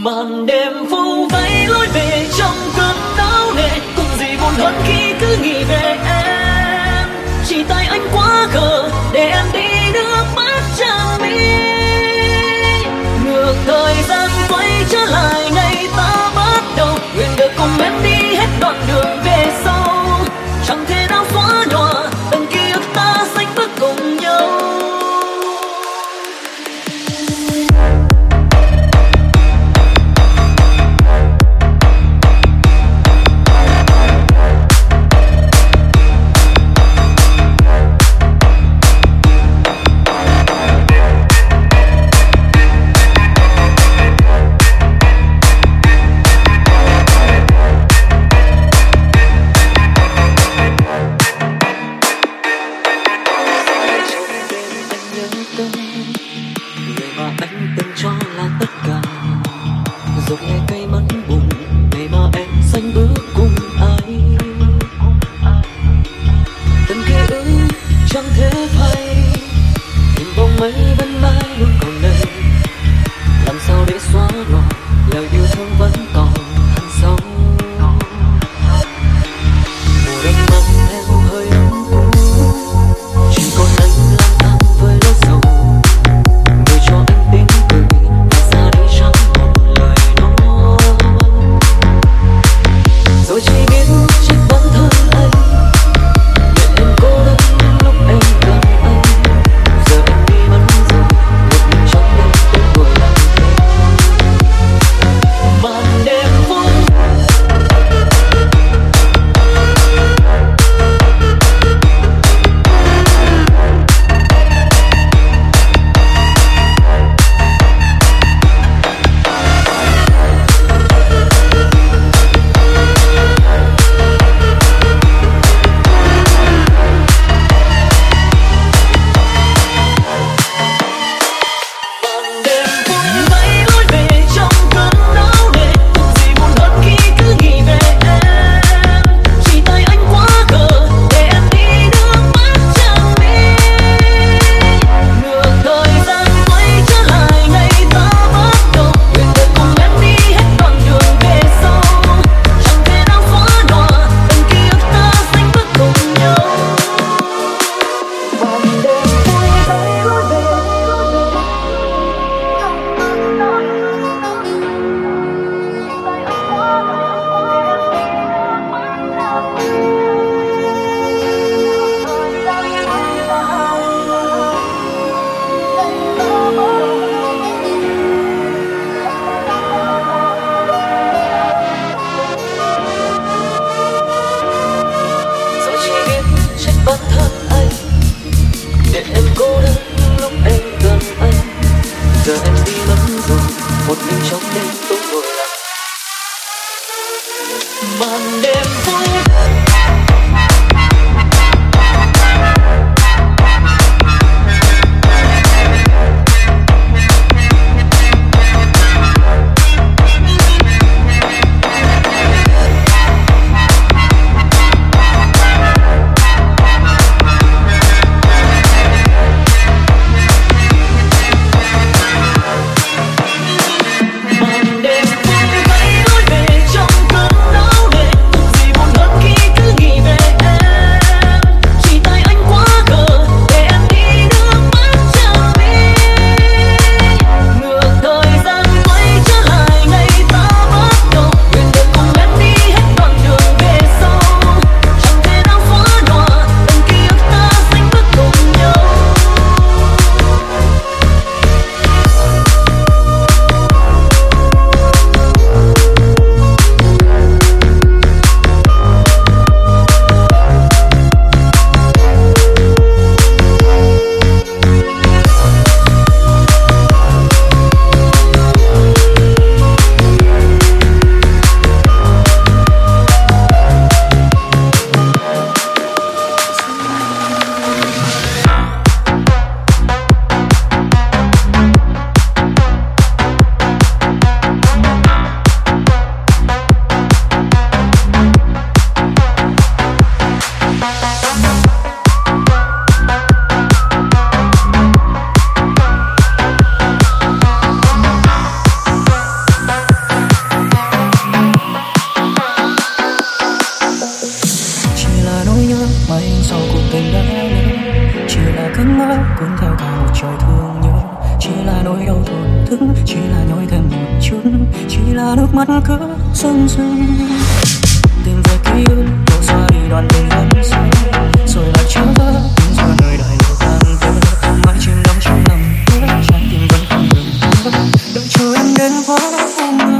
màn đêm phố vẫy lối về trong cơn bão nề, cùng gì buồn hơn khi cứ nghĩ về em. Chỉ tại anh quá khờ để em đi nước mắt tràn mi. Ngược thời gian quay trở lại ngày ta bắt đầu, nguyện được cùng em đi hết đoạn đường về sau. Chẳng thể nào xóa nhòa từng ký ức ta sánh bước cùng nhau. Hãy subscribe cho kênh Ghiền Mì Gõ để không bỏ lỡ những video hấp dẫn. chỉ là nỗi đau thổn thức, chỉ là nhói thêm một chút, chỉ là nước mắt cứ rưng rưng. Tìm về ký ức đổ xóa đi đoạn tình vẫn say, rồi lại trở về nhưng giờ nơi đại lộ càng vỡ, mãi chìm đắm trong lòng nhớ, trái tim vẫn không ngừng thở, đợi chờ em đến với hôm nay.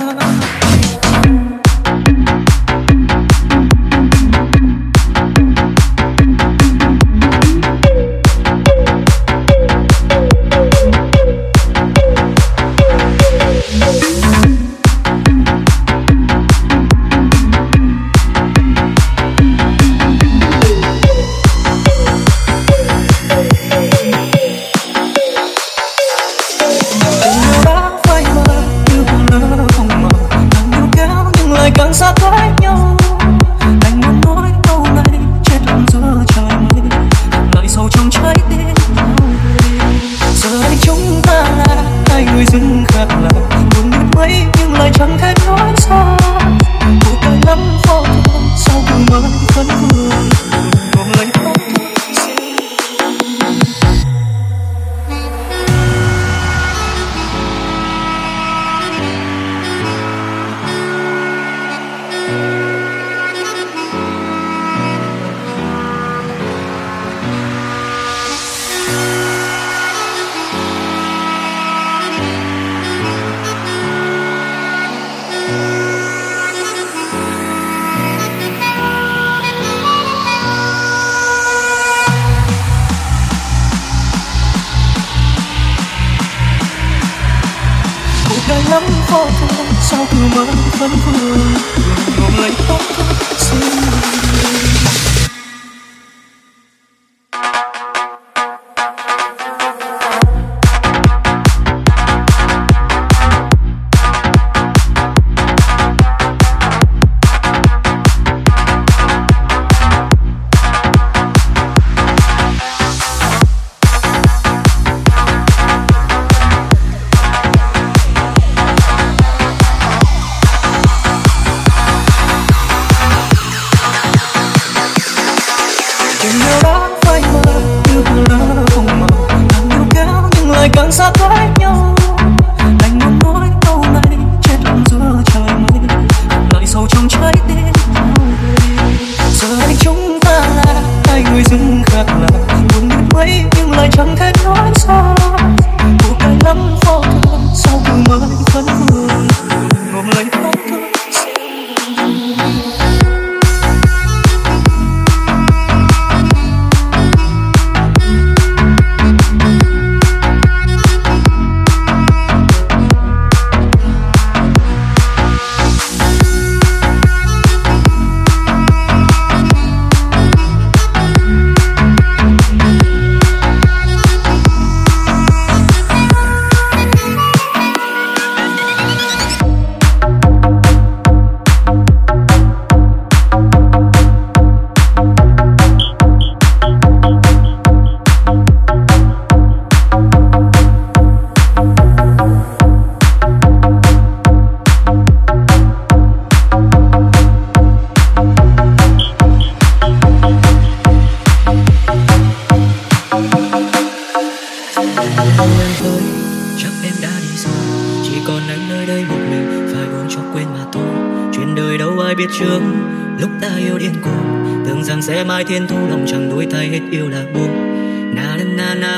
Thiên thu lòng chẳng đuổi thay hết yêu là buông na na na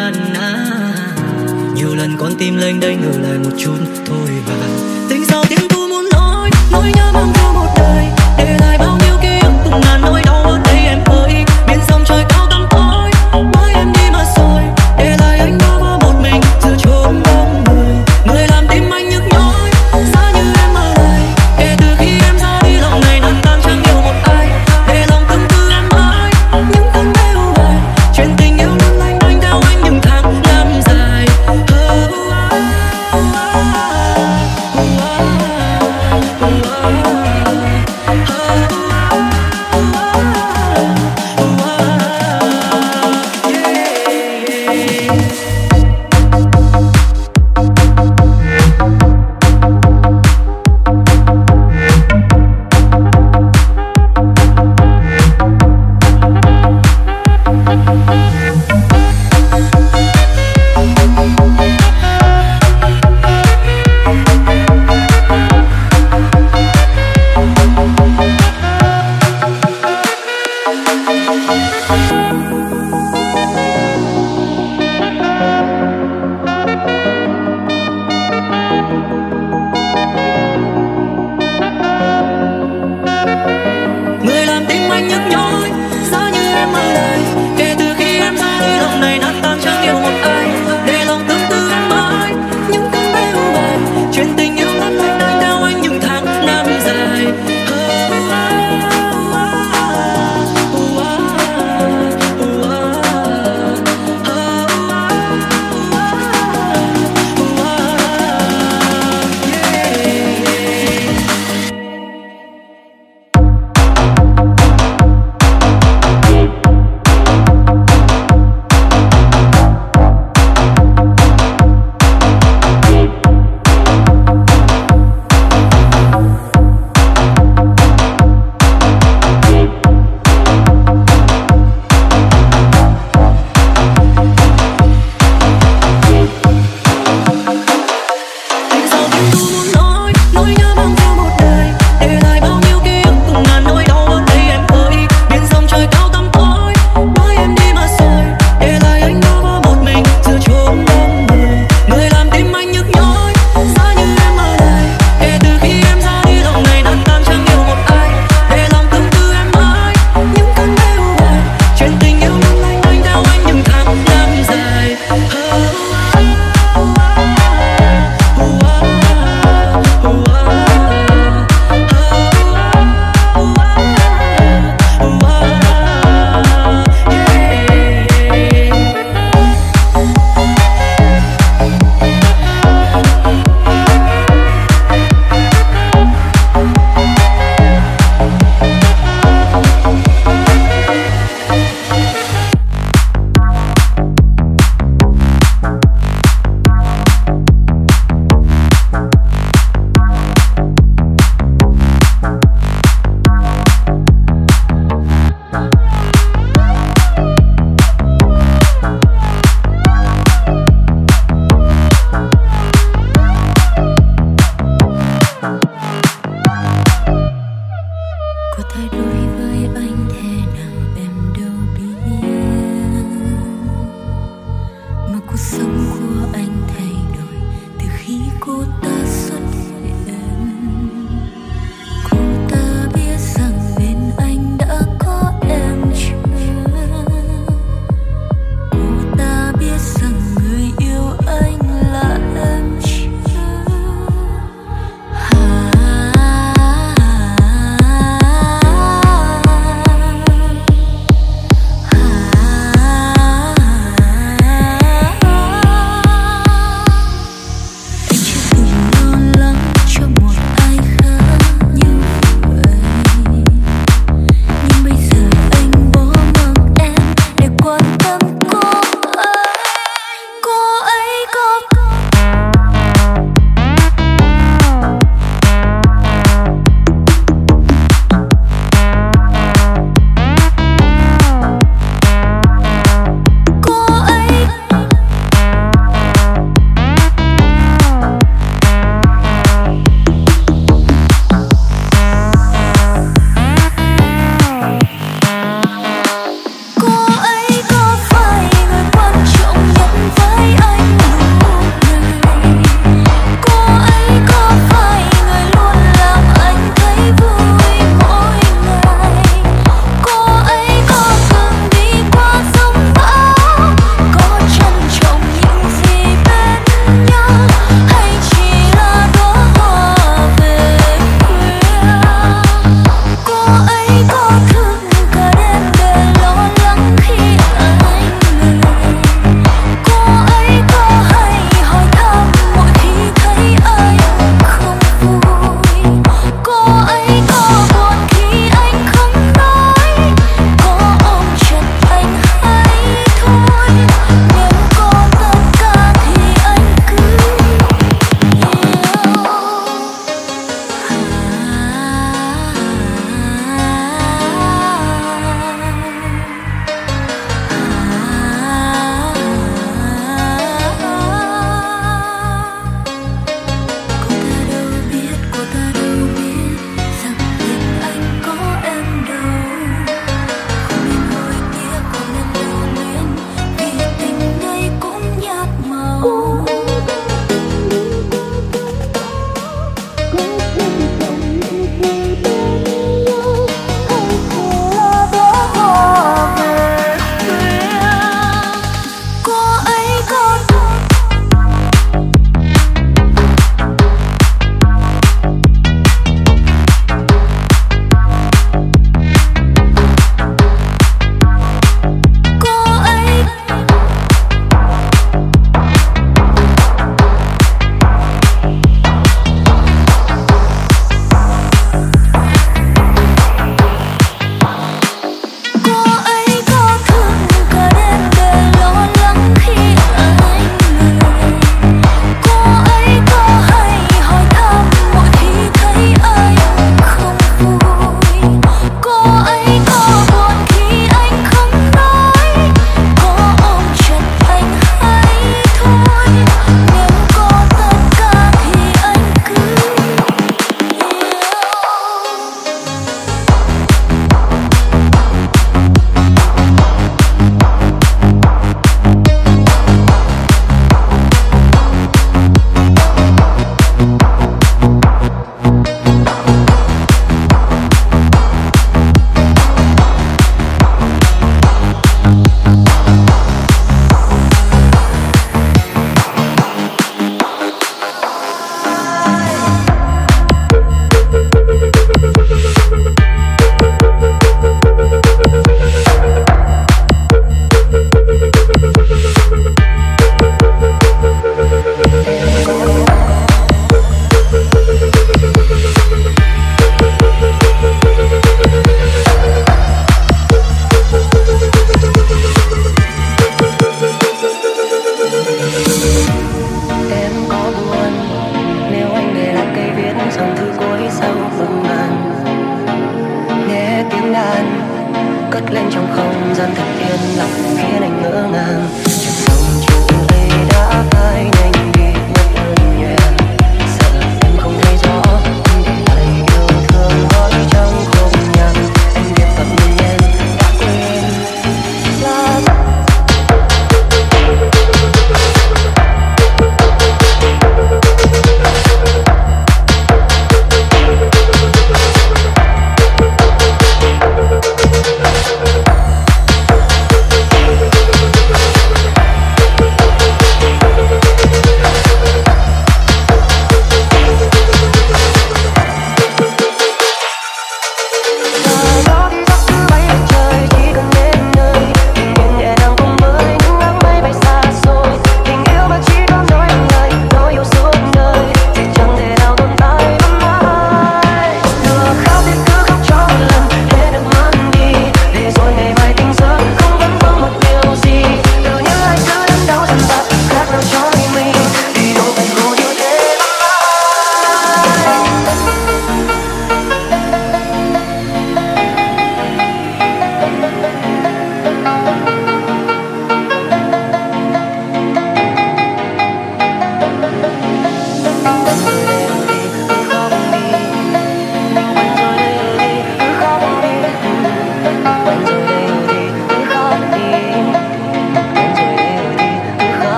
na. Nhiều lần con tim lên đây ngờ lại một chút thôi và tình sao tiếng thu muốn nói nỗi nhớ mang theo một đời để lại bao nhiêu ký ức từng ngàn nỗi đau ở đây em ơi. Biển sông trời cao tăm tối mới em đi mà rồi để lại anh bơ vơ một mình giữa chốn đông người. Người làm tim anh nhức nhói giá như em ở đây kể từ khi em ra đi lòng này nặng tan chẳng yêu một ai để lòng từng những cơn đeo dài chuyện tình yêu luôn lanh đanh theo anh những tháng năm dài.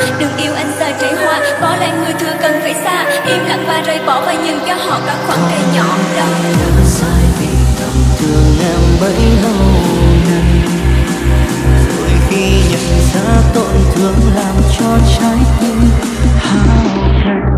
Đừng yêu anh giờ trễ hoa, có lẽ người thừa cần phải xa, im lặng và rời bỏ và nhường cho họ cả khoảng cây nhỏ đó. Sai vì tầm thương em bấy lâu nay, rồi khi nhận ra tổn thương làm cho trái tim hao gầy.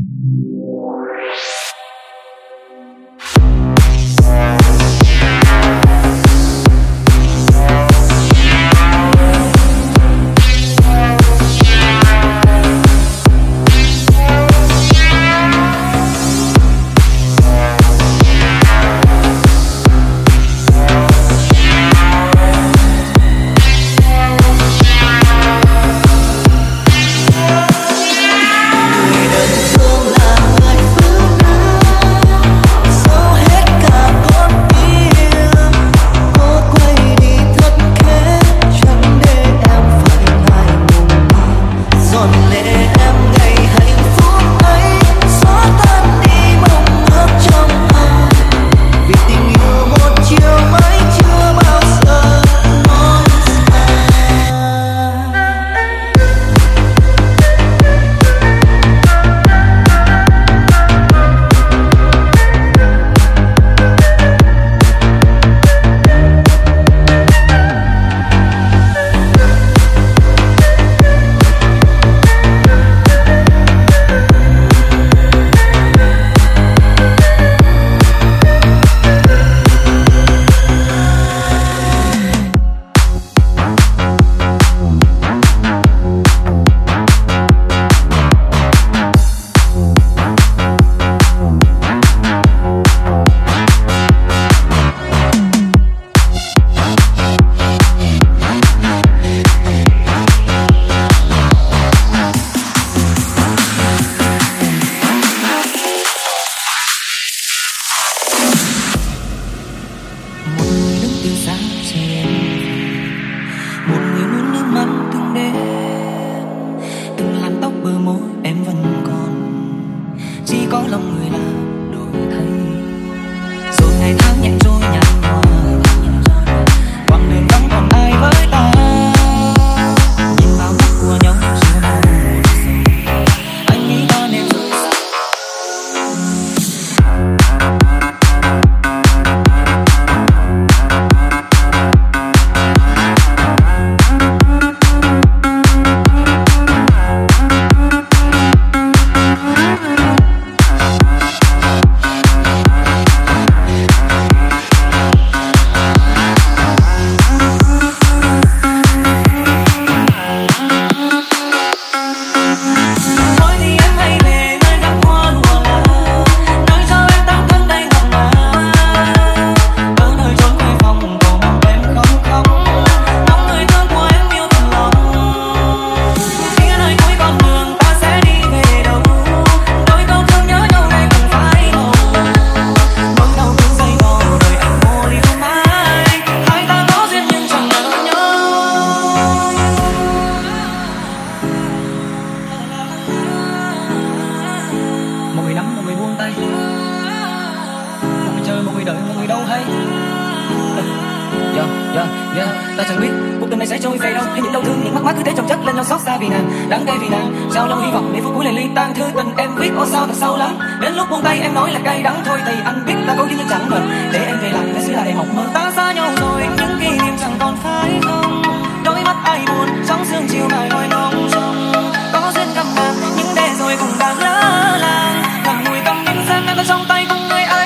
Ta chẳng biết cuộc tình này sẽ trôi về đâu, hay những đau thương, những mất mát cứ thế chồng chất lên nhau xót xa vì nàng, đắng cay vì nàng. Sao lòng hy vọng để phút cuối lời ly tan, thư tình em viết ô sao thật sâu lắm. Đến lúc buông tay em nói là cay đắng thôi thì anh biết ta có duyên nhưng chẳng ngờ để em về lại lại xứ là đầy mộng mơ. Ta xa nhau rồi những kỷ niệm chẳng còn phải không, đôi mắt ai buồn trong sương chiều mai ngoài nồng trông. Có duyên gặp nàng nhưng để rồi cùng đang lỡ làng, ngậm ngùi cầm những gian đang trong tay cùng người ấy.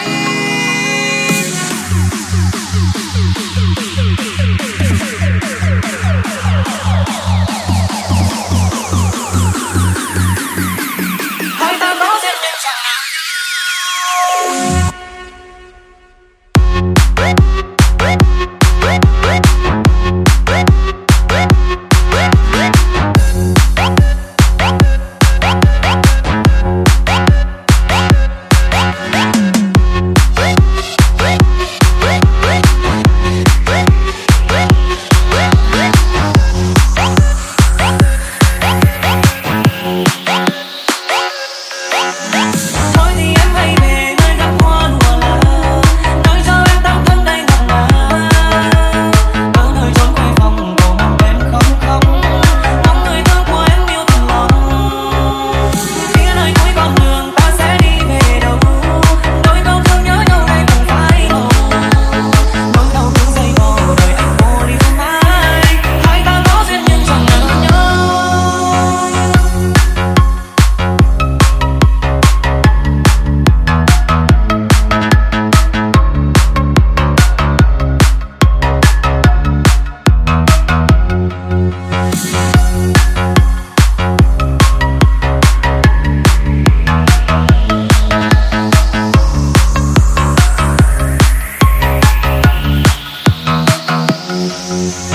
We'll be right back.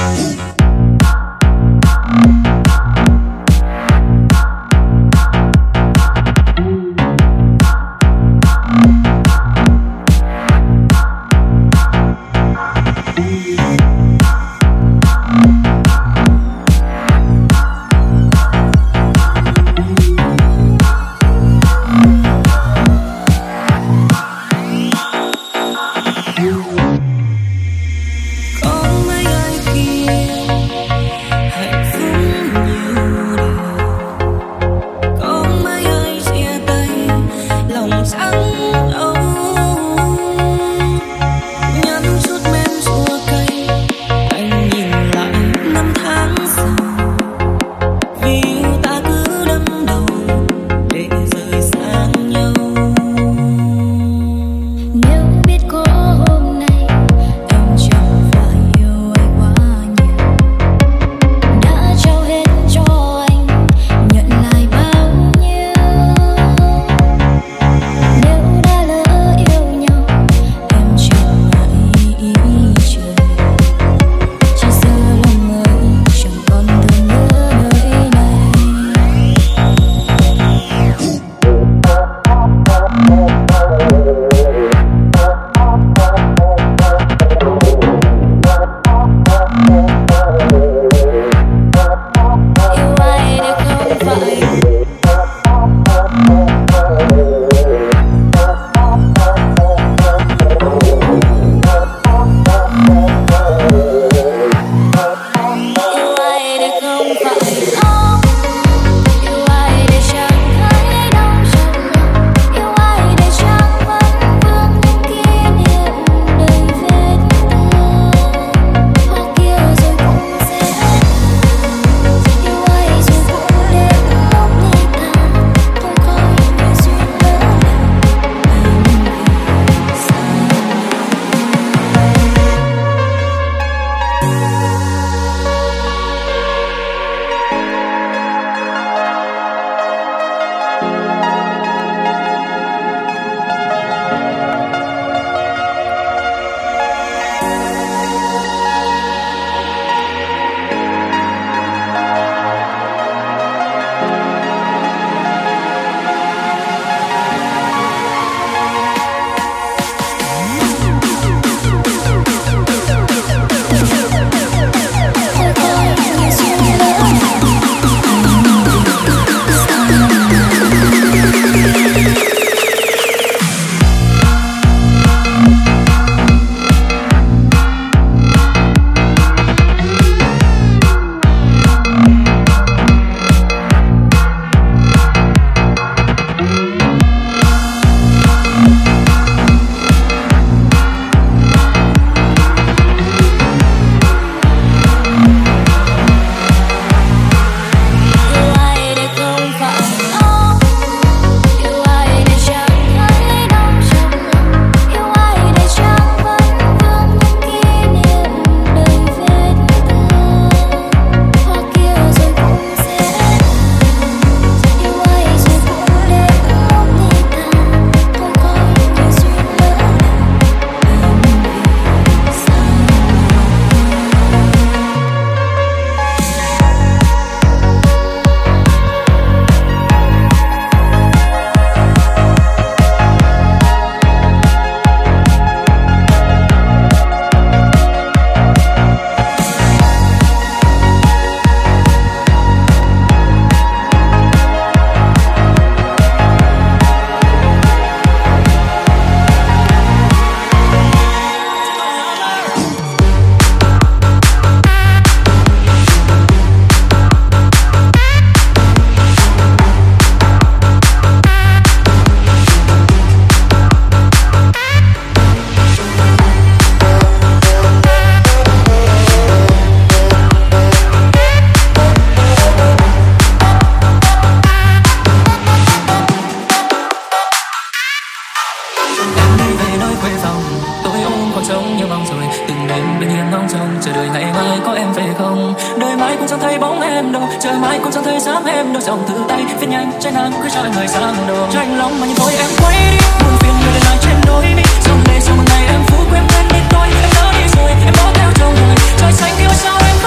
cũng chẳng thấy bóng em đâu, trời mãi cũng chẳng thấy dáng em đâu. Dòng thư tay viết nhanh trái nắng cứ trôi người sang đầu. Cho anh lòng mà nhìn thôi em quay đi, buồn phiền người lại trên đôi mi. Dòng lệ sau một ngày em phút quên đi tôi, em đã đi rồi em bỏ theo dòng đời. Trời xanh kia sao em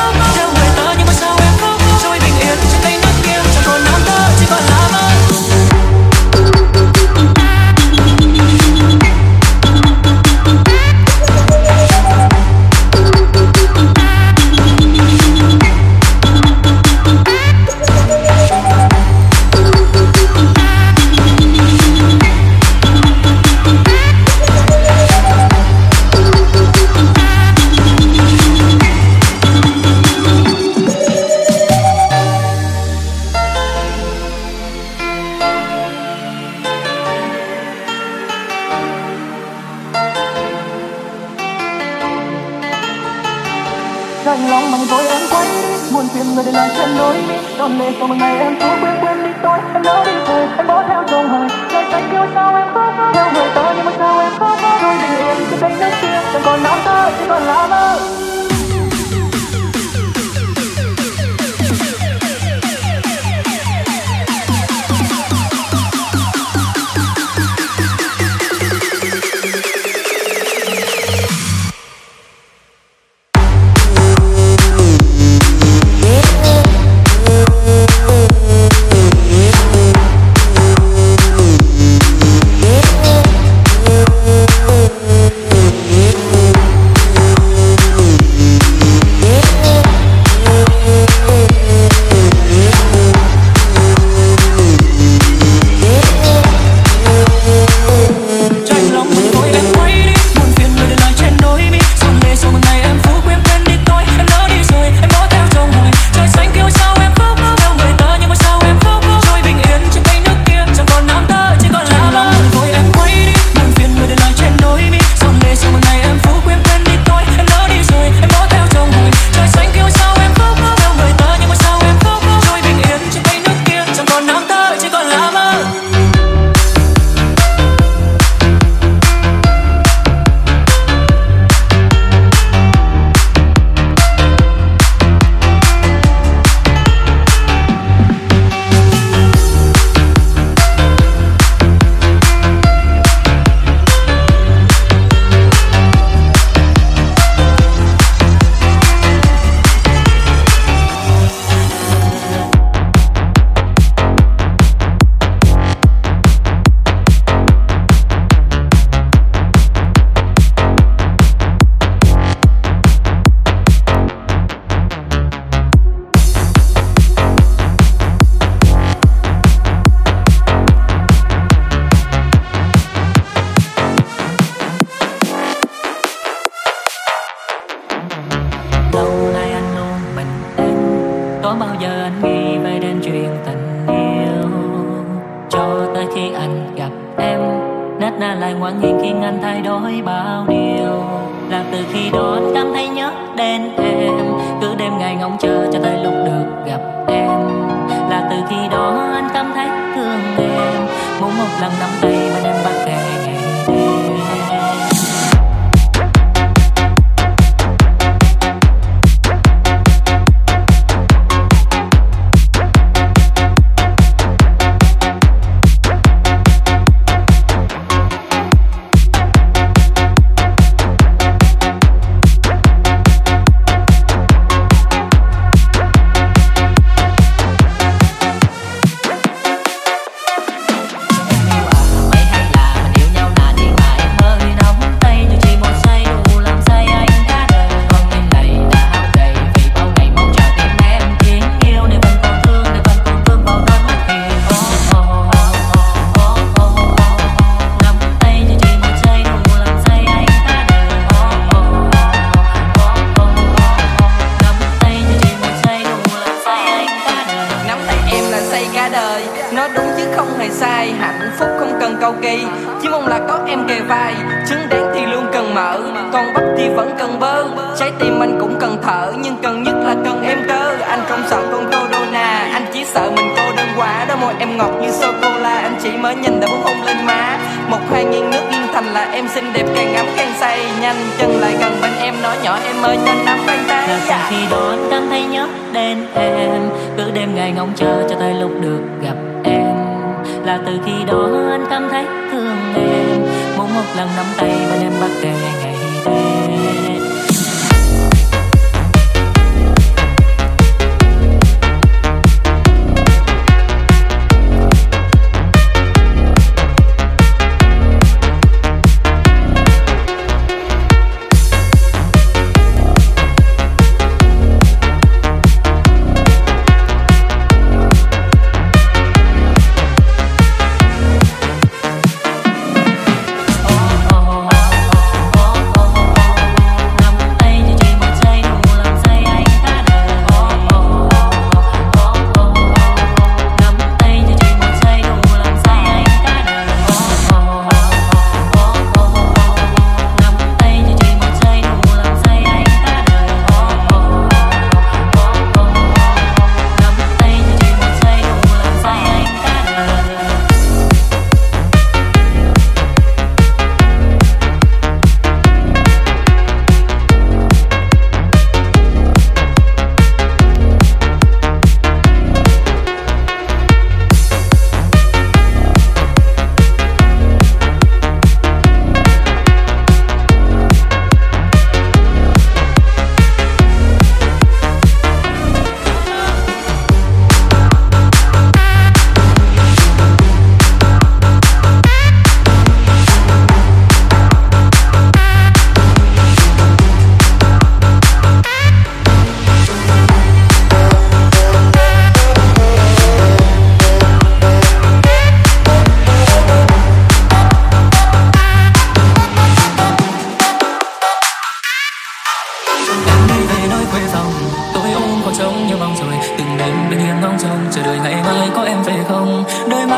lòng tôi em quay đi, muôn phiền người để lại trên lối đi. Đón lệ sau một ngày em phố quên đi tôi, em lỡ đi rồi, em bỏ theo dòng hời. Trời xanh kêu sao em khóc theo người ta, nhưng mà sao em khóc thôi bình yên trên cánh nước kia, chẳng còn não tơ chỉ còn lá mơ.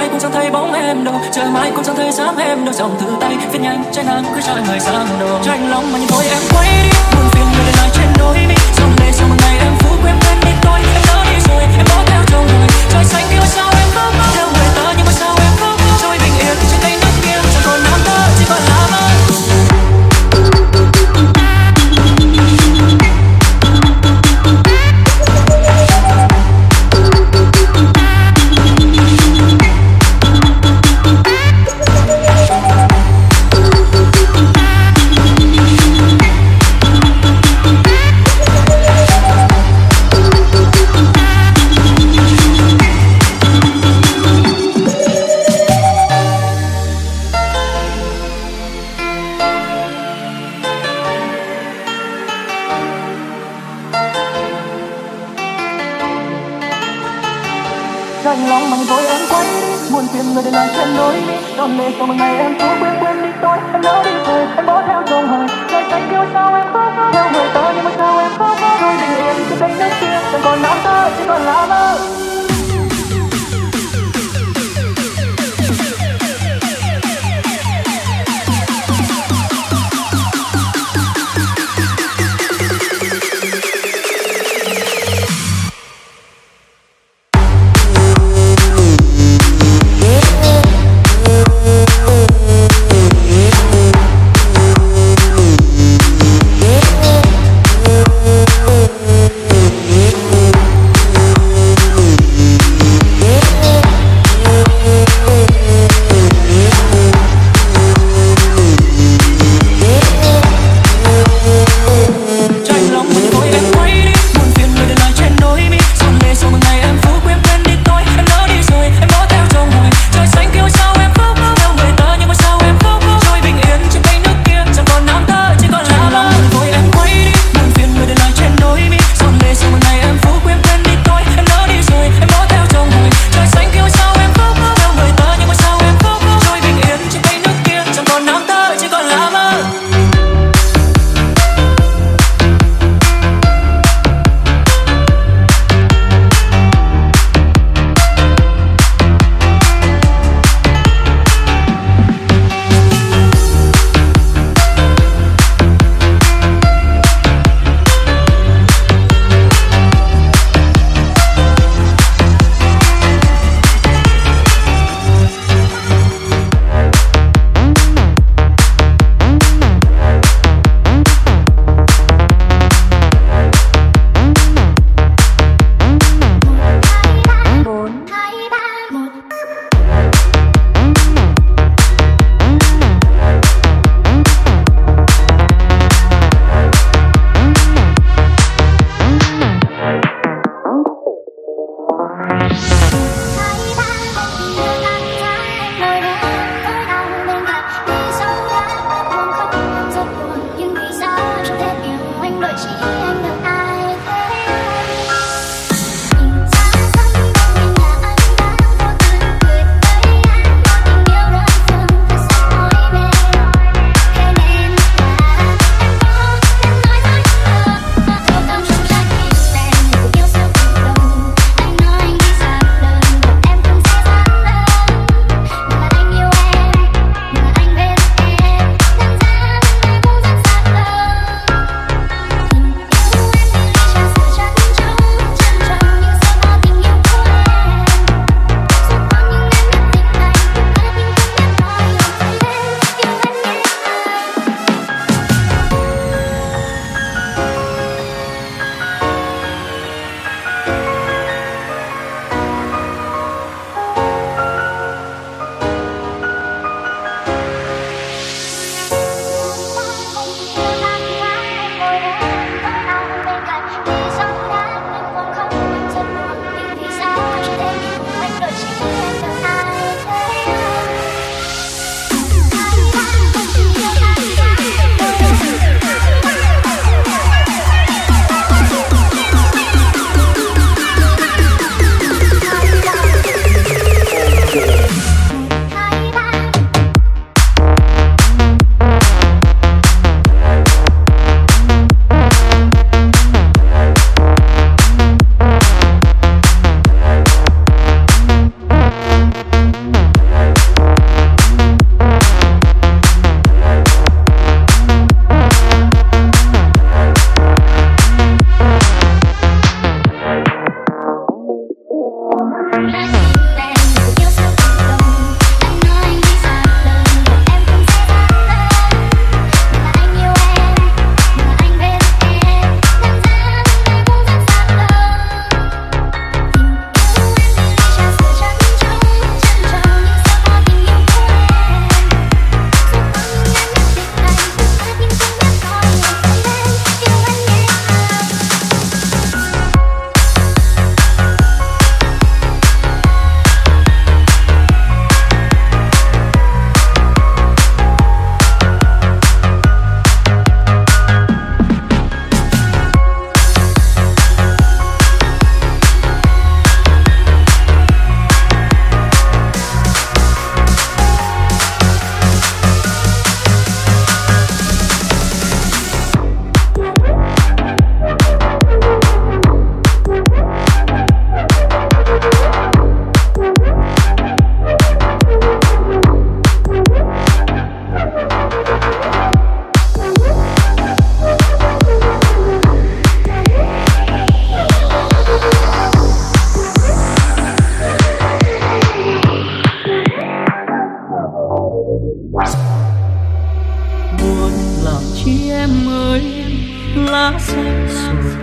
mai cũng chẳng thấy bóng em đâu, chờ mai cũng chẳng thấy dáng em đâu. Dòng thư tay viết nhanh trái nắng cứ trôi người sang đầu. Tranh lòng mà nhìn thôi em quay đi, buồn phiền người để lại trên đôi mi. Dòng lệ sau một ngày em phú quên quên đi tôi, em lỡ đi rồi em bỏ theo trong người. Trời xanh kia mà sao em khóc theo người ta, nhưng mà sao em khóc trôi bình yên trên cây nước kia. Chẳng còn nam ta chỉ còn lá mơ. Rành lòng mà nhìn tôi em quay đi, buồn phiền người để lại trên đôi mi. Đón lệ sau một ngày em cố quên quên đi tôi, em lỡ đi rồi em bỏ theo dòng hơi. Trời xanh kia sao em khóc theo người ta, nhưng mà sao em khóc trôi bình yên trên cây nước kia. Chẳng còn nam ta chỉ còn lá mơ.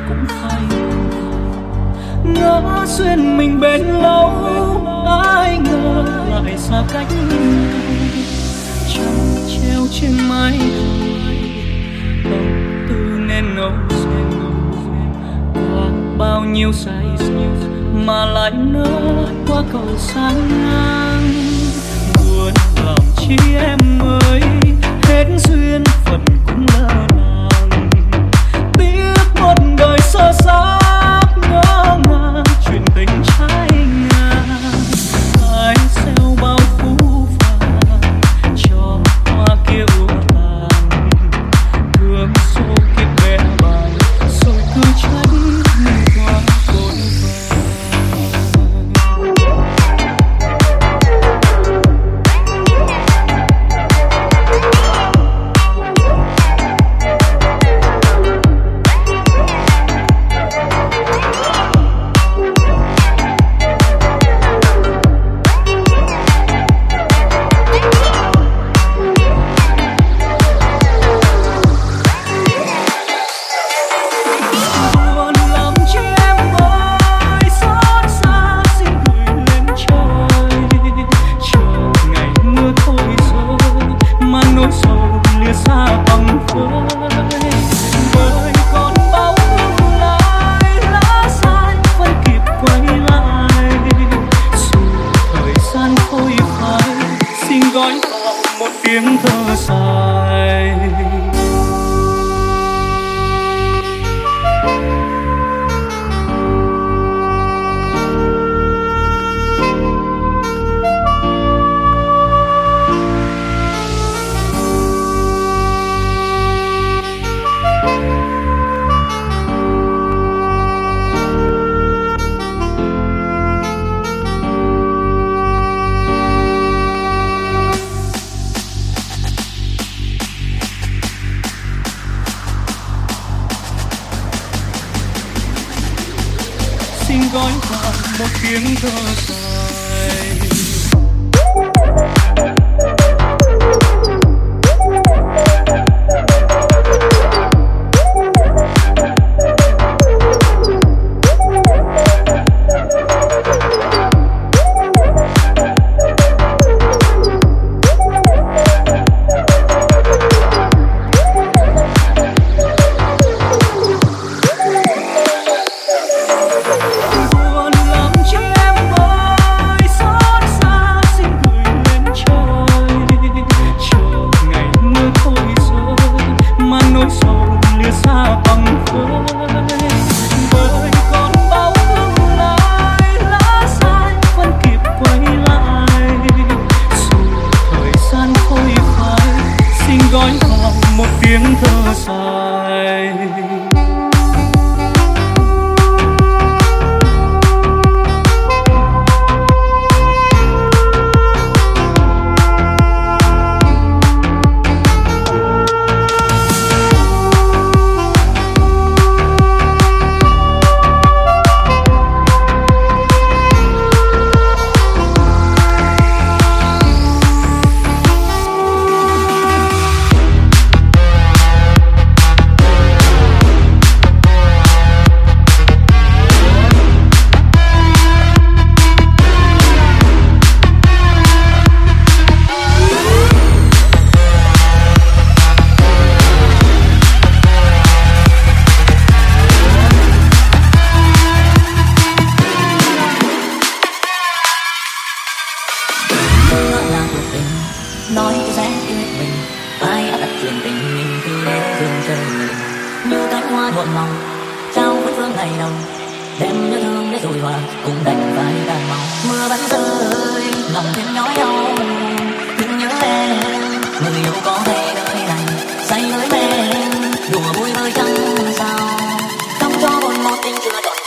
cũng phai ngỡ duyên mình bên lâu, ai ngờ lại xa cách trăng treo trên mái đầu tư nên nấu qua bao nhiêu say mà lại nỡ qua cầu sáng ngang. Buồn làm chi em ơi, hết duyên phận cũng lỡ làng, tiếc một đời sơ xác ngỡ ngàng chuyện tình trái ngang. Ai gieo bao phũ phàng cho hoa kia úa tàn, thương số kiếp bé bàng rồi cứ trách mình quá vội tiếng thơ dài. Xin gói vào một tiếng thơ dài. Gói vào một tiếng thơ dài. Nói tôi sẽ yêu hết mình, ai áp đặt chuyện tình mình cứ để thương trời mình. Như cánh hoa nhuộm lòng, trao phút phương ngày đầu, đem nhớ thương để rồi hòa, cũng đành phải càng mong. Mưa vẫn rơi, lòng thêm nhói đau, nhưng nhớ em, người yêu có thể nơi này, say với em, đùa vui với trăng sao, không cho buồn một tình chưa trọn đầu.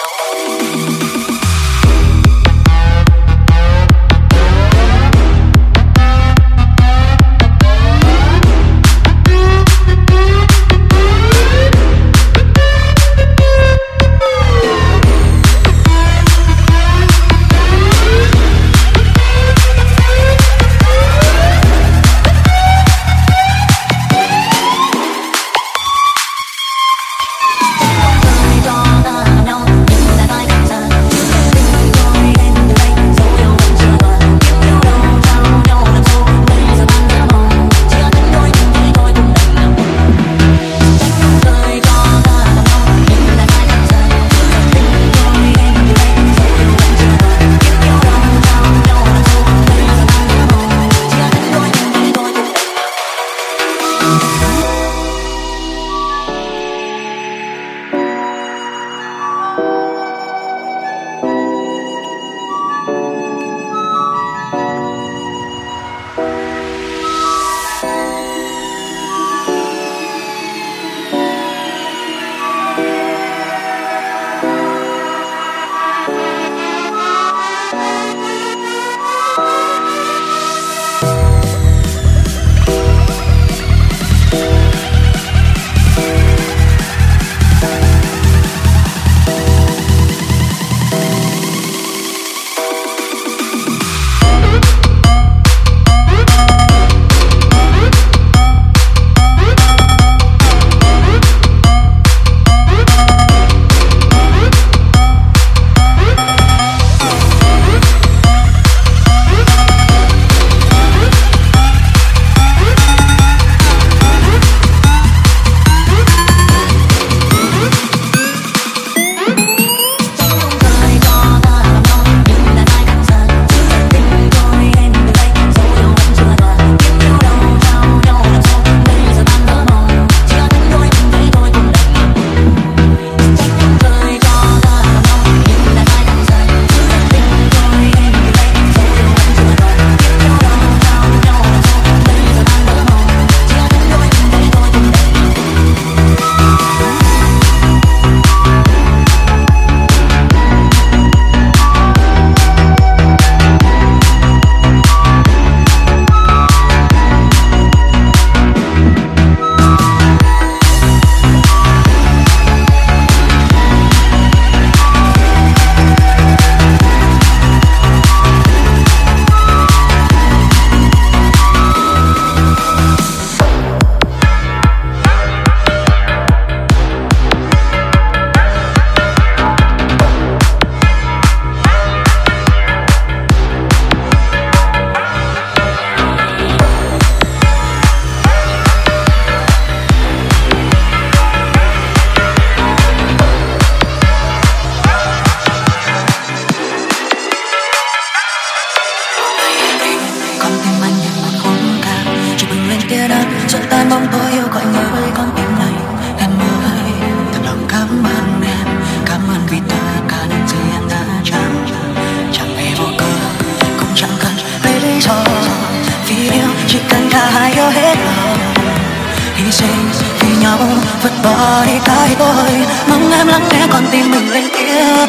nhau, vượt bỏ đi cái tôi, mong em lắng nghe con tim mình lên tiếng.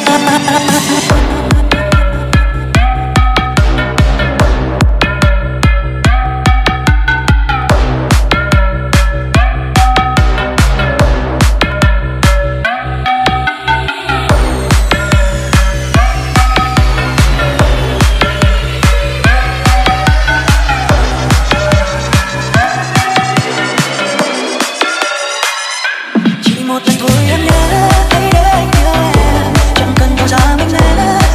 Một lần thôi em nhớ, hãy để anh yêu em, chẳng cần đâu ra mình nên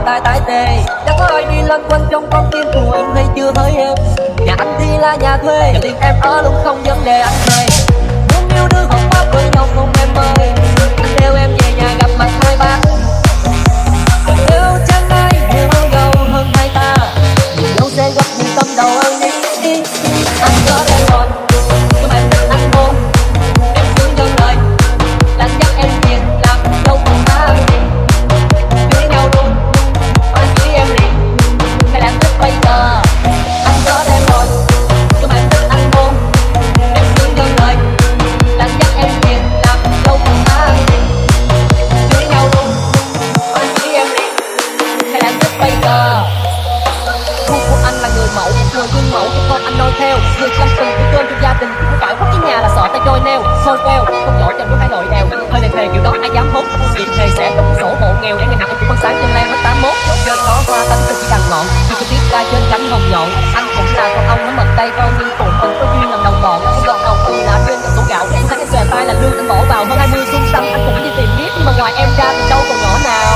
tay tái tê. Đã có ai đi lăn quanh trong con tim của anh hay chưa hỡi em? Nhà anh thì là nhà thuê, nhà tiền em ở luôn không vấn đề anh thuê. Muốn yêu đương học pháp với nhau không em ơi? Anh theo em về nhà gặp mặt hai ba. Nếu chẳng ai hiểu nhau hơn hai ta, nhiều dấu sẽ gặp những tâm đầu anh đi. Anh có đây rồi, nhưng em thích anh hôn. Em thương nhân lời, lạnh dắt em việc làm đâu còn ta. Cưới nhau luôn, anh cưới em liền, hay là thích bây giờ? Anh có đây rồi, nhưng em thích anh hôn. Em thương nhân lời, lạnh dắt em việc làm đâu còn ta. Cưới nhau luôn, anh cưới em liền, hay là thích bây giờ? Khu của anh là người mẫu, người gương mẫu cho con anh noi theo. Người chăm từng bữa cơm trong gia đình, không phải quất cái nhà là sợ tay trôi neo. Thôi queo, không giỏi chẳng nuôi hai nội đèo. Hơi lề thề kiểu đó ai dám hốt. Việc thề sẽ trong sổ hộ nghèo để ngày nào em cũng phân sáng trên lan hết 81. Trên đó hoa tánh từ chỉ đằng ngọn, khi cho biết ra trên cánh hồng nhọn. Anh cũng là con ong nó mật tay con nhưng cũng mình có duyên làm đồng bọn. Không gọt đầu từ là duyên gặp sổ gạo. Hai cái xòe tay là lương anh bỏ vào hơn 20 xung xăng. Anh cũng đi tìm biết nhưng mà ngoài em ra thì đâu còn ngõ nào.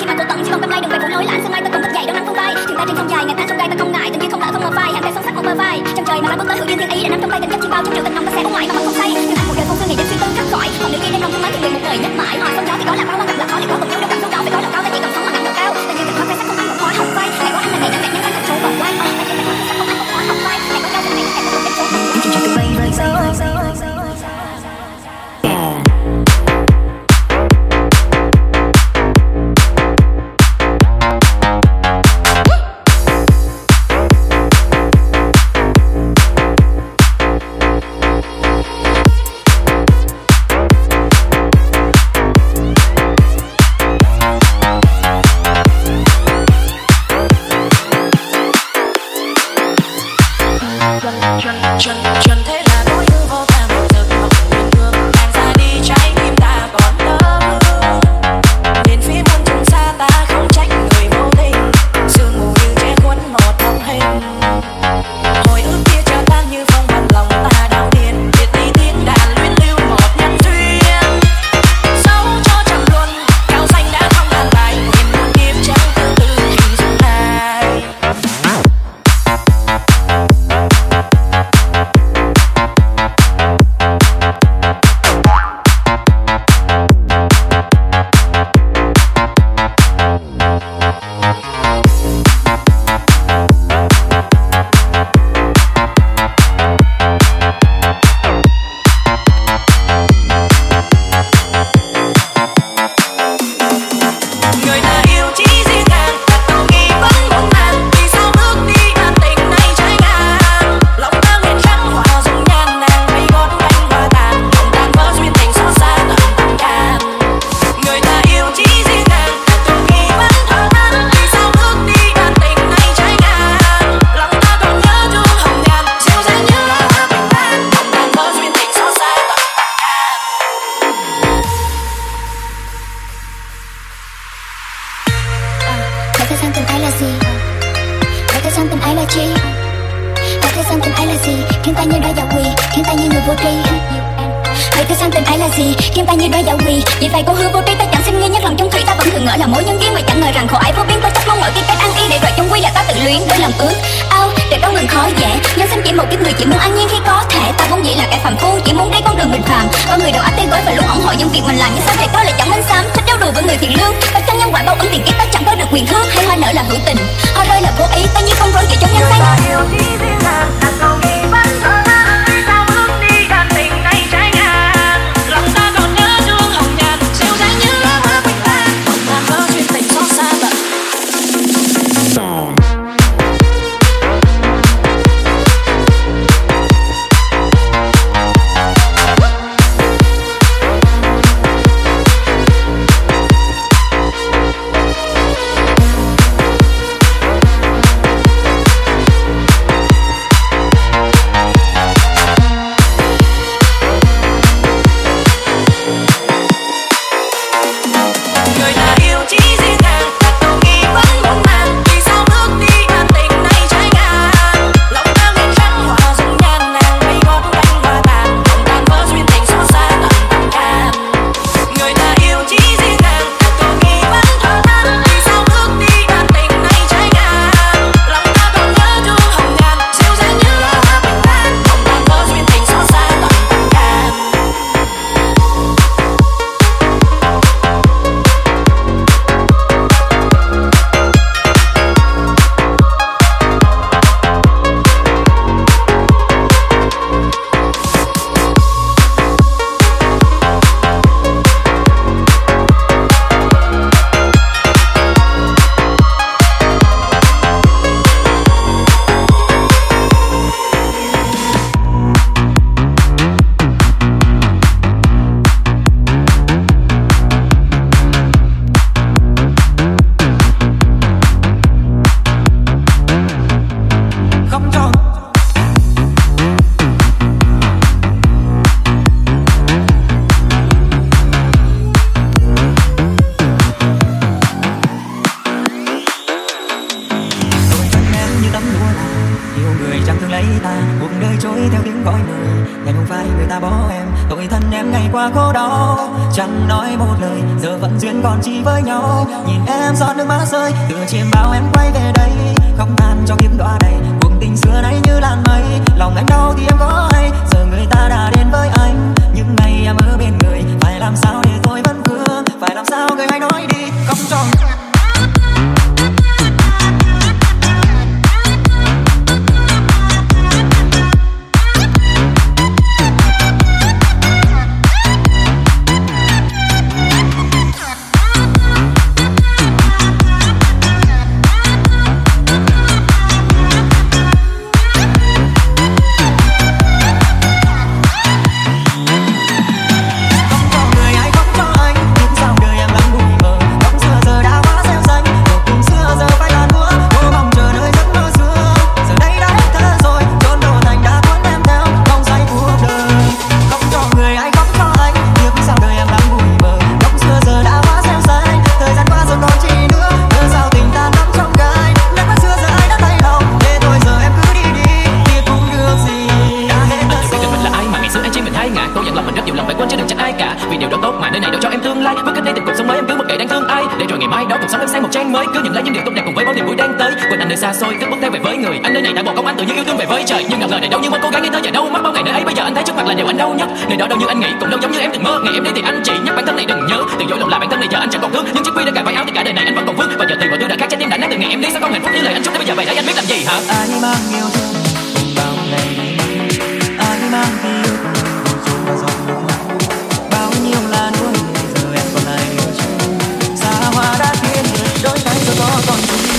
dài ngày tháng trong gai ta không ngại, tình duyên không lỡ không mờ phai, hàng cây sâu sắc một bờ vai. dài trong trời mà ta bước tới hữu duyên thiên ý đã nắm trong tay tình chấp chi bao trong triệu tình nồng ta sẽ uống ngoại mà không say nhưng anh cuộc đời không xưa ngày đêm suy tư khắc khoải còn nếu kia đem lòng thương mến thì người một đời nhắc mãi hỏi sóng gió thì có là bao gặp là khó để có một chút đâu cảm xúc đó phải có độ cao ta chỉ cần sống mà nằm độ cao tình yêu tình khó phải sắc không ăn một khói hồng phai ngày có anh là ngày nhắm nhẹ nhắm anh thật trốn vòng quay tình yêu tình khó phải sắc không ăn một khói hồng phai ngày có nhau tình này ngày có một cái trốn những chuyện từ bay rơi rơi chân thế là nỗi yêu vô tàn một giấc mộng bình thường càng ra đi trái tim ta còn đau nhìn phía muôn trùng xa ta không trách người vô tình sương mù như che khuất một thân hình hồi ức kia chợt tan như phong bạt lòng ta đau điên biệt đi tiếng đàn luyến lưu một nhân duyên dẫu cho trầm luân cao xanh đã không bàn bài nhìn muôn kiếp chẳng từ từ hình dung ai. Khiến ta như đôi dạo quỳ vì phải cố hứa vô tri ta chẳng xin nghi nhắc lòng chung thủy ta vẫn thường ngỡ là mối nhân duyên mà chẳng ngờ rằng khổ ải vô biên tôi chắc mong mọi cái cách ăn y để rồi chung quy là ta tự luyến đôi lòng ước ao để có ngừng khó dễ nhân sinh chỉ một kiếp người chỉ muốn an nhiên khi có thể ta vốn dĩ là kẻ phàm phu chỉ muốn đi con đường bình phàm con người đầu áp tay gối và luôn ủng hộ những việc mình làm nhưng sao để có lại chẳng minh xám thích đau đùa với người thiện lương và chân nhân quả bao ứng tiền kiếp ta chẳng có được quyền thương hay hoa nở là hữu tình hoa rơi là vô ý ta như con rối chỉ trong nhân xanh. qua khổ đau, chẳng nói một lời, giờ vẫn duyên còn chỉ với nhau. Nhìn em giọt nước mắt rơi, từ chiêm bao em quay về đây, không than cho kiếp đọa đầy. Cuộc tình xưa nay như làn mây, lòng anh đau thì em có hay, giờ người ta đã đến với anh, những ngày em ở bên người, phải làm sao để tôi vẫn vương, phải làm sao người hãy nói đi, không cho xa xôi cất bước theo về với người anh nơi này đã bỏ công anh tự nhiên yêu thương về với trời nhưng nào ngờ này đâu như một cô gái ngây thơ giờ đâu mất bao ngày nơi ấy bây giờ anh thấy trước mặt là điều anh đau nhất nơi đó đâu như anh nghĩ cũng đâu giống như em từng mơ ngày em đi thì anh chỉ nhắc bản thân này đừng nhớ từng dối lòng là bản thân này giờ anh chẳng còn thương nhưng chiếc quy đã cài vai áo thì cả đời này anh vẫn còn vướng và giờ thì mọi thứ đã khác trái tim đã nát từ ngày em đi sao không hạnh phúc như lời anh chúc đến bây giờ vậy đấy anh biết làm gì hả ai mang yêu thương bao ngày ai mang yêu thương và giọt nước bao nhiêu là nuối giờ em còn lại xa hoa đã khiến người đôi tay giờ có còn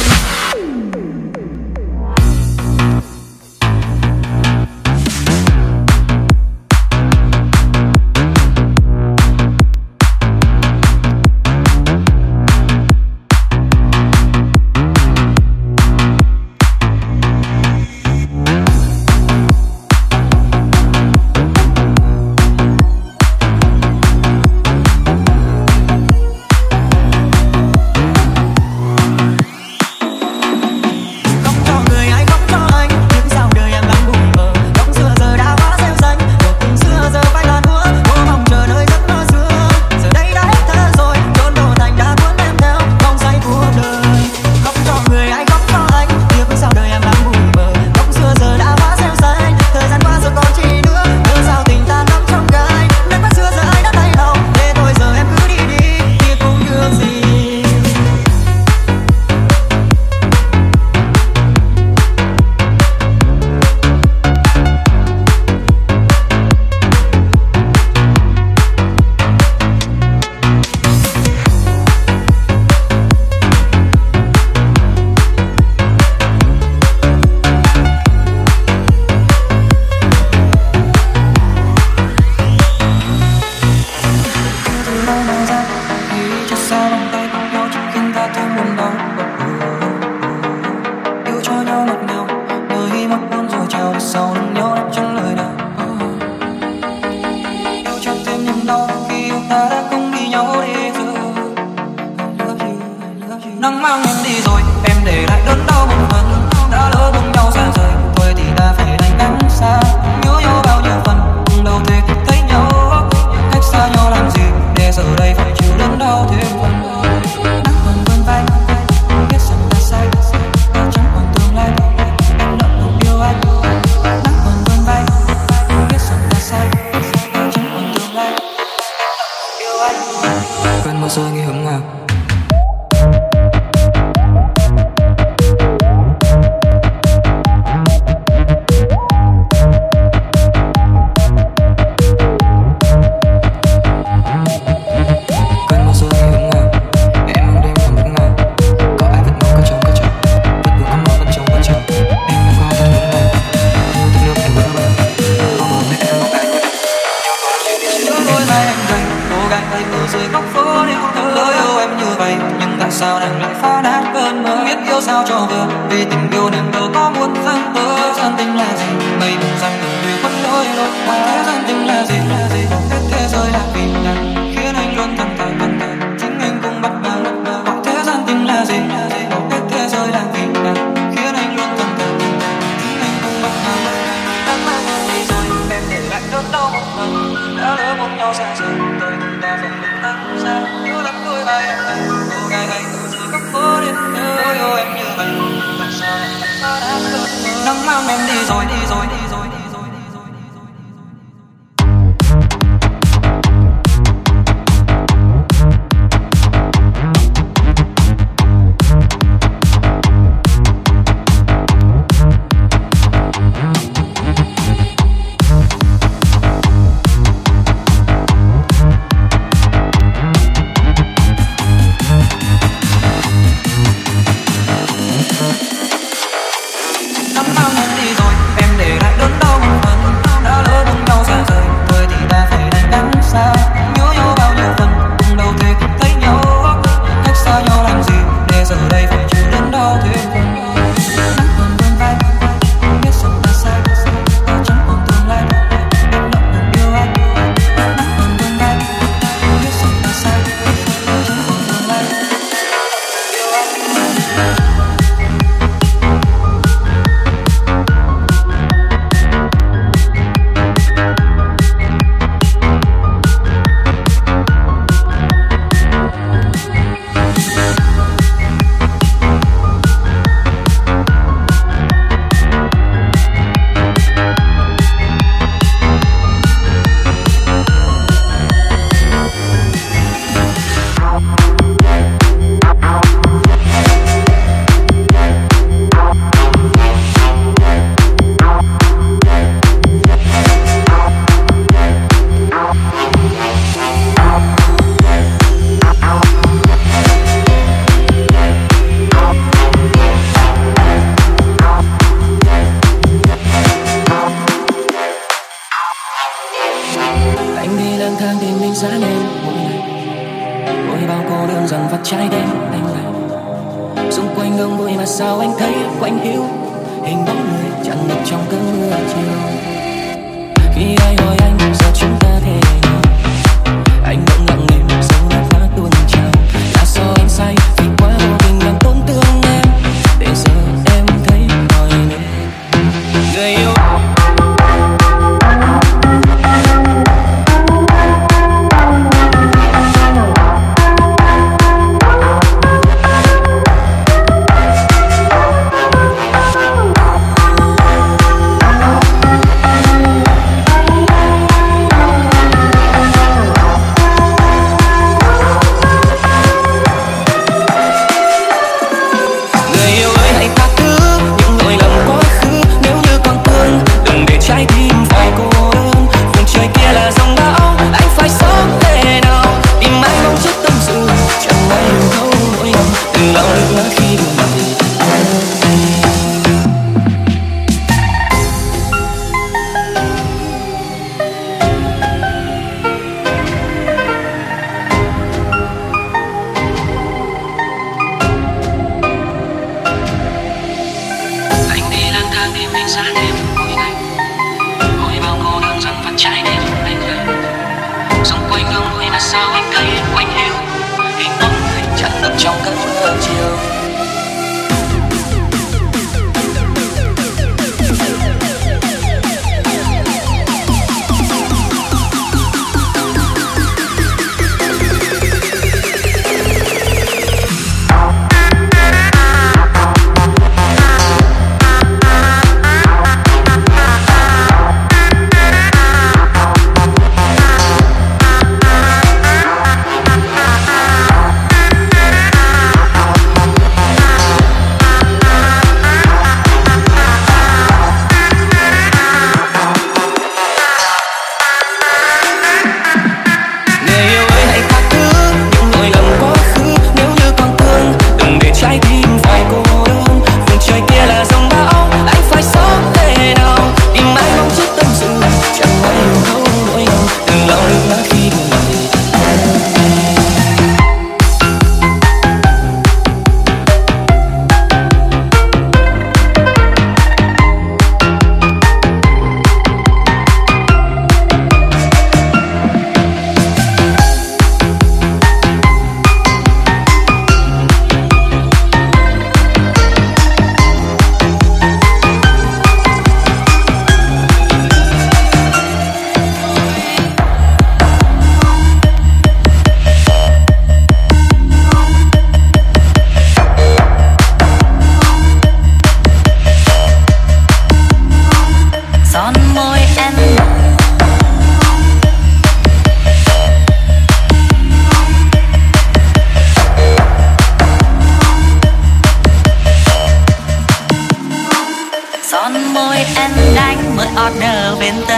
nắng mang em đi rồi em để lại đớn đau một phần đã lỡ buông nhau xa rời thôi thì ta phải đành cách xa nhớ nhau bao nhiêu phần đâu thể thấy nhau cách xa nhau làm gì để giờ đây phải chịu đớn đau thêm phần nắng còn vươn vai biết rằng ta sai ta chẳng còn tương lai em nợ lòng yêu anh nắng còn vươn vai biết rằng ta sai ta chẳng còn tương lai yêu anh cơn mưa rơi nghe hững ngào sao nàng lại phá nát cơn mơ biết yêu sao cho vừa vì tình yêu nàng đâu có muốn rằng tớ gian tình là gì mây mù rằng người vẫn đôi đôi thế gian tình là gì hết thế giới là vì nàng khiến anh luôn thầm thầm chính anh cũng bắt đầu thế gian tình là gì hết thế giới là vì nàng khiến anh luôn thầm thầm chính anh cũng bắt đầu đang mang em đi rồi em để lại đớn đau một lần đã lỡ buông nhau xa rời tôi ta phải đứng nắng xa nhớ lắm đôi vai em cô gái hay từ dưới góc phố đến nơi yêu em như vậy tại sao lại phá nát cơn mơ Nắng mang em đi rồi.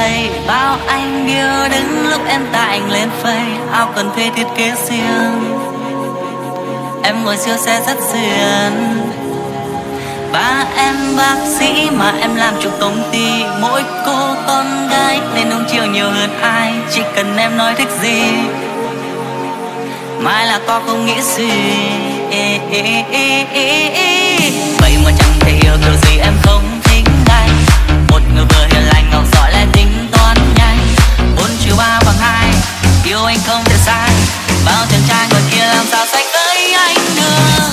đây. Bao anh yêu đứng lúc em tặng anh lên face, áo cần thuê thiết kế riêng, em ngồi siêu xe rất xuyên. Ba em bác sĩ mà em làm chủ công ty, mỗi cô con gái nên nung chiều nhiều hơn ai. Chỉ cần em nói thích gì, mai là có không nghĩ suy. Vậy mà chẳng thể yêu kiểu gì em không thích anh. Một người vừa hiền lành ngọc giỏi lại tính toán nhanh. 4+3=2, yêu anh không thể sai. Bao chàng trai ngoài kia làm sao sánh với anh được.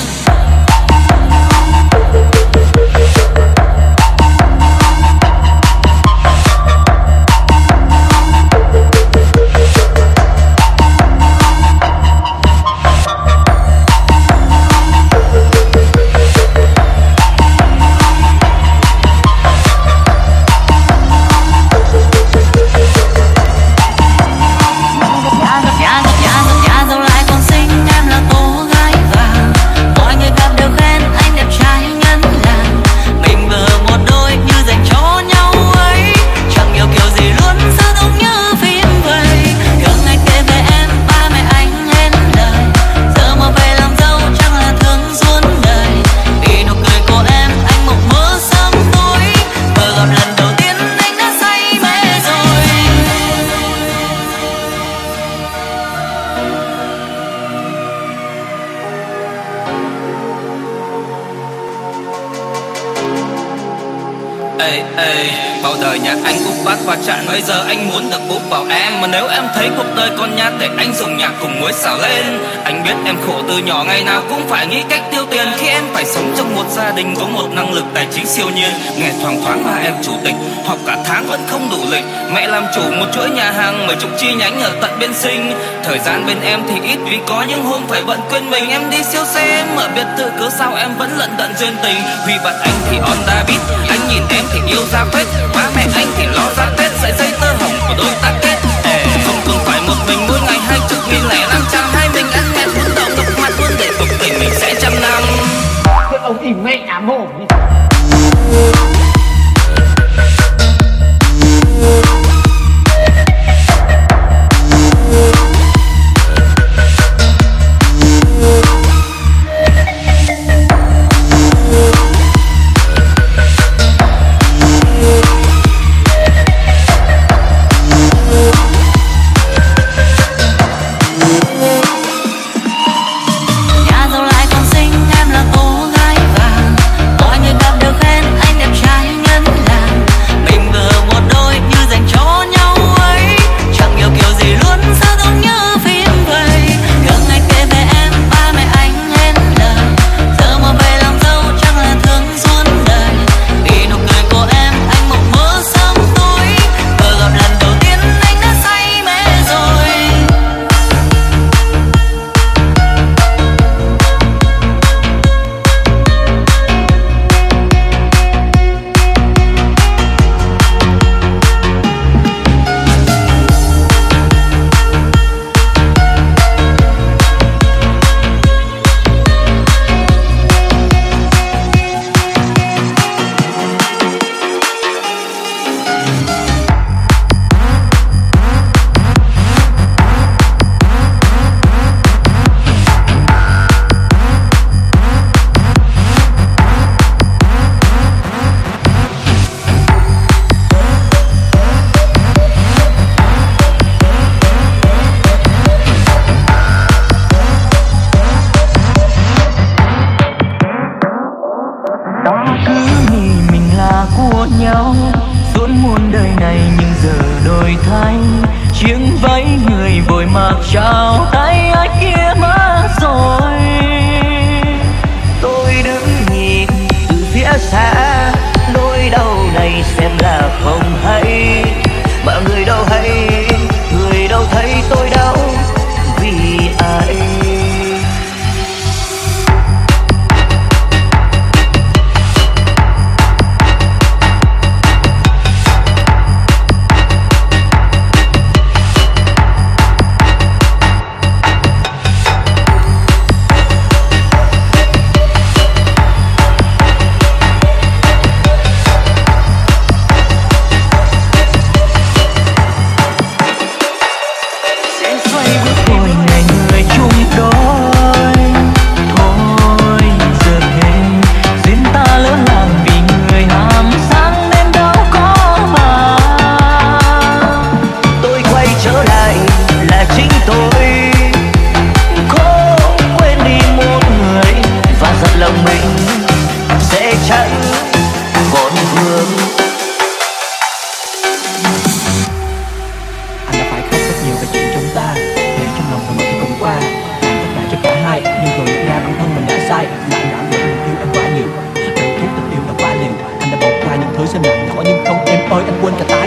Bao đời nhà anh cũng bát qua chạm, bây giờ anh muốn được búp vào em. Mà nếu em thấy cuộc đời con nhát để anh dùng nhạc cùng muối xào lên. Anh biết em khổ từ nhỏ, ngày nào cũng phải nghĩ cách tiêu tiền. Khi em phải sống trong một gia đình có một năng lực tài chính siêu nhiên. Nghe thoáng thoáng mà em chủ tịch, học cả tháng vẫn không đủ lịch. Mẹ làm chủ một chuỗi nhà hàng 10 chi nhánh ở tận bên Sinh. Thời gian bên em thì ít vì có những hôm phải bận quên mình. Em đi siêu xe, em ở biệt thự, cớ sao em vẫn lận đận duyên tình. Vì bạn anh thì on David, anh nhìn em thì yêu ra phết. Ba mẹ anh thì lo ra Tết, sợi dây tơ hồng của đôi ta kết. Không cần phải một mình mỗi ngày 20.000 lẻ 500. Hai mình ăn mẹ muốn đầu ngập mặt luôn để cuộc tình mình sẽ trăm năm. Ông im mẹ ám hồn.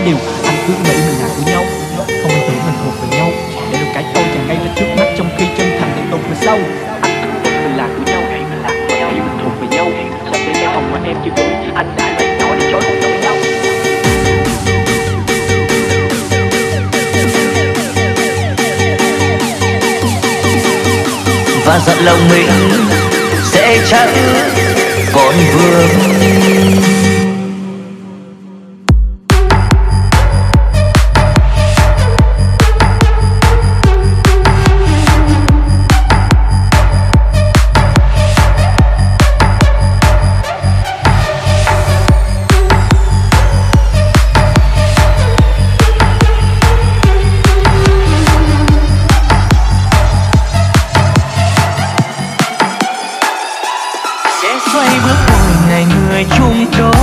điều anh cứ nghĩ mình là của nhau, không tin tưởng mình thuộc về nhau, để được cái tôi chẳng ngay ra trước mắt trong khi chân thành lại tụt về sau. Anh tưởng mình là của nhau, hãy mình là của nhau, mình thuộc về nhau. Sao đến cái hồng mà em chưa gửi, anh đã lấy nhỏ để chối không với nhau. Và giận lòng mình sẽ chẳng còn vương. Xoay bước mỗi ngày người chung đôi,